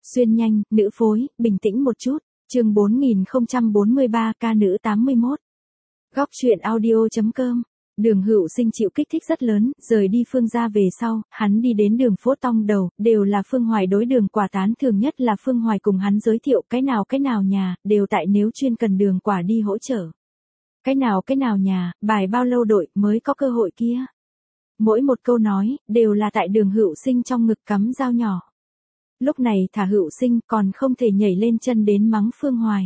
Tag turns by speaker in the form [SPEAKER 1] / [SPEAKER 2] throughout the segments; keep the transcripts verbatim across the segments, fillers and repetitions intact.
[SPEAKER 1] Xuyên nhanh, nữ phối, bình tĩnh một chút. Chương bốn nghìn không trăm bốn mươi ba ca nữ tám mươi mốt. Góc truyện audio.com. Đường Hữu Sinh chịu kích thích rất lớn, rời đi Phương gia về sau, hắn đi đến đường phố Tông Đầu, đều là Phương Hoài đối đường quả tán, thường nhất là Phương Hoài cùng hắn giới thiệu cái nào cái nào nhà, đều tại nếu chuyên cần đường quả đi hỗ trợ. Cái nào cái nào nhà, bài bao lâu đội mới có cơ hội kia. Mỗi một câu nói, đều là tại đường Hữu Sinh trong ngực cắm dao nhỏ. Lúc này thả Hữu Sinh còn không thể nhảy lên chân đến mắng Phương Hoài.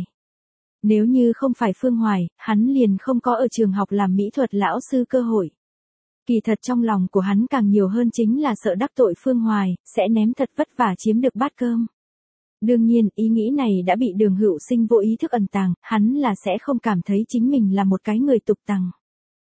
[SPEAKER 1] Nếu như không phải Phương Hoài, hắn liền không có ở trường học làm mỹ thuật lão sư cơ hội. Kỳ thật trong lòng của hắn càng nhiều hơn chính là sợ đắc tội Phương Hoài, sẽ ném thật vất vả chiếm được bát cơm. Đương nhiên, ý nghĩ này đã bị đường Hữu Sinh vô ý thức ẩn tàng, hắn là sẽ không cảm thấy chính mình là một cái người tục tằng.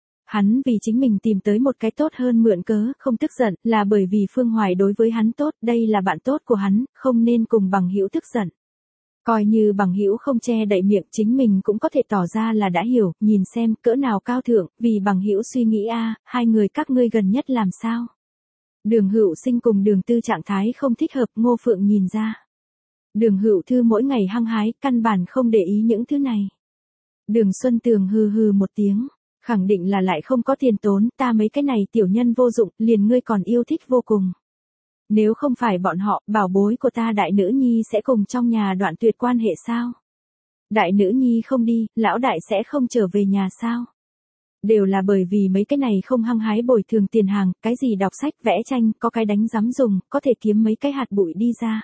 [SPEAKER 1] Hắn vì chính mình tìm tới một cái tốt hơn mượn cớ, không tức giận, là bởi vì Phương Hoài đối với hắn tốt, đây là bạn tốt của hắn, không nên cùng bằng hữu tức giận. Coi như bằng hữu không che đậy miệng, chính mình cũng có thể tỏ ra là đã hiểu, nhìn xem cỡ nào cao thượng, vì bằng hữu suy nghĩ a, hai người các ngươi gần nhất làm sao? Đường Hữu Sinh cùng Đường Tư trạng thái không thích hợp, Ngô Phượng nhìn ra. Đường Hữu Thư mỗi ngày hăng hái, căn bản không để ý những thứ này. Đường Xuân Tường hừ hừ một tiếng, khẳng định là lại không có tiền tốn, ta mấy cái này tiểu nhân vô dụng, liền ngươi còn yêu thích vô cùng. Nếu không phải bọn họ, bảo bối của ta đại nữ nhi sẽ cùng trong nhà đoạn tuyệt quan hệ sao? Đại nữ nhi không đi, lão đại sẽ không trở về nhà sao? Đều là bởi vì mấy cái này không hăng hái bồi thường tiền hàng, cái gì đọc sách, vẽ tranh, có cái đánh giám dùng, có thể kiếm mấy cái hạt bụi đi ra.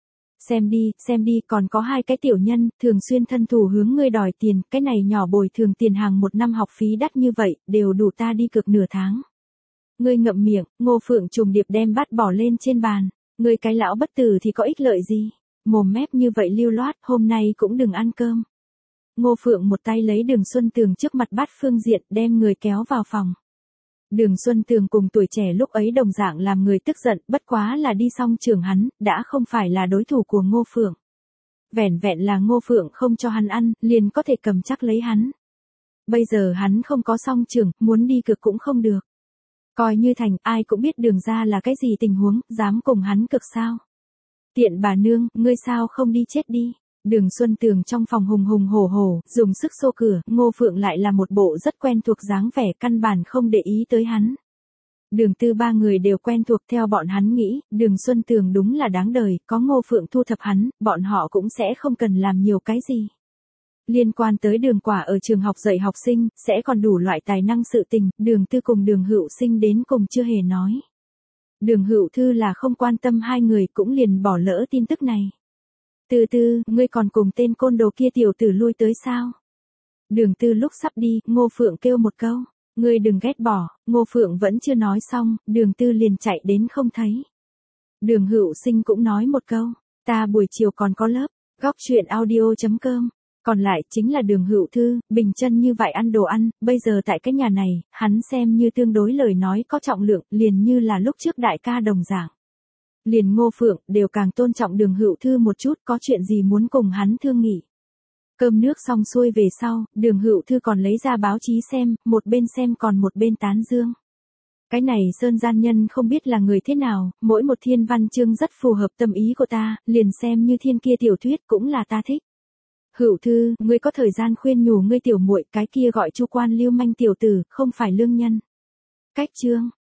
[SPEAKER 1] Xem đi, xem đi, còn có hai cái tiểu nhân, thường xuyên thân thủ hướng ngươi đòi tiền, cái này nhỏ bồi thường tiền hàng một năm học phí đắt như vậy, đều đủ ta đi cực nửa tháng. Ngươi ngậm miệng, Ngô Phượng trùng điệp đem bát bỏ lên trên bàn, ngươi cái lão bất tử thì có ích lợi gì, mồm mép như vậy lưu loát, hôm nay cũng đừng ăn cơm. Ngô Phượng một tay lấy Đường Xuân Tường trước mặt bát phương diện, đem người kéo vào phòng. Đường Xuân Tường cùng tuổi trẻ lúc ấy đồng dạng làm người tức giận, bất quá là đi xong trường hắn, đã không phải là đối thủ của Ngô Phượng. Vẻn vẹn là Ngô Phượng không cho hắn ăn, liền có thể cầm chắc lấy hắn. Bây giờ hắn không có song trường, muốn đi cực cũng không được. Coi như thành, ai cũng biết Đường ra là cái gì tình huống, dám cùng hắn cực sao. Tiện bà nương, ngươi sao không đi chết đi. Đường Xuân Tường trong phòng hùng hùng hổ hổ, dùng sức xô cửa, Ngô Phượng lại là một bộ rất quen thuộc dáng vẻ, căn bản không để ý tới hắn. Đường Tư ba người đều quen thuộc, theo bọn hắn nghĩ, Đường Xuân Tường đúng là đáng đời, có Ngô Phượng thu thập hắn, bọn họ cũng sẽ không cần làm nhiều cái gì. Liên quan tới Đường Quả ở trường học dạy học sinh, sẽ còn đủ loại tài năng sự tình, Đường Tư cùng Đường Hữu Sinh đến cùng chưa hề nói. Đường Hữu Thư là không quan tâm hai người, cũng liền bỏ lỡ tin tức này. Từ Tư, ngươi còn cùng tên côn đồ kia tiểu tử lui tới sao? Đường Tư lúc sắp đi, Ngô Phượng kêu một câu, ngươi đừng ghét bỏ, Ngô Phượng vẫn chưa nói xong, Đường Tư liền chạy đến không thấy. Đường Hữu Sinh cũng nói một câu, ta buổi chiều còn có lớp, góc truyện audio.com. Còn lại chính là Đường Hữu Thư, bình chân như vậy ăn đồ ăn, bây giờ tại cái nhà này, hắn xem như tương đối lời nói có trọng lượng, liền như là lúc trước đại ca đồng dạng. Liền Ngô Phượng, đều càng tôn trọng Đường Hữu Thư một chút, có chuyện gì muốn cùng hắn thương nghị. Cơm nước xong xuôi về sau, Đường Hữu Thư còn lấy ra báo chí xem, một bên xem còn một bên tán dương. Cái này Sơn Gian Nhân không biết là người thế nào, mỗi một thiên văn chương rất phù hợp tâm ý của ta, liền xem như thiên kia tiểu thuyết cũng là ta thích. Hữu Thư, ngươi có thời gian khuyên nhủ ngươi tiểu muội, cái kia gọi Chu Quan lưu manh tiểu tử, không phải lương nhân. Cách chương.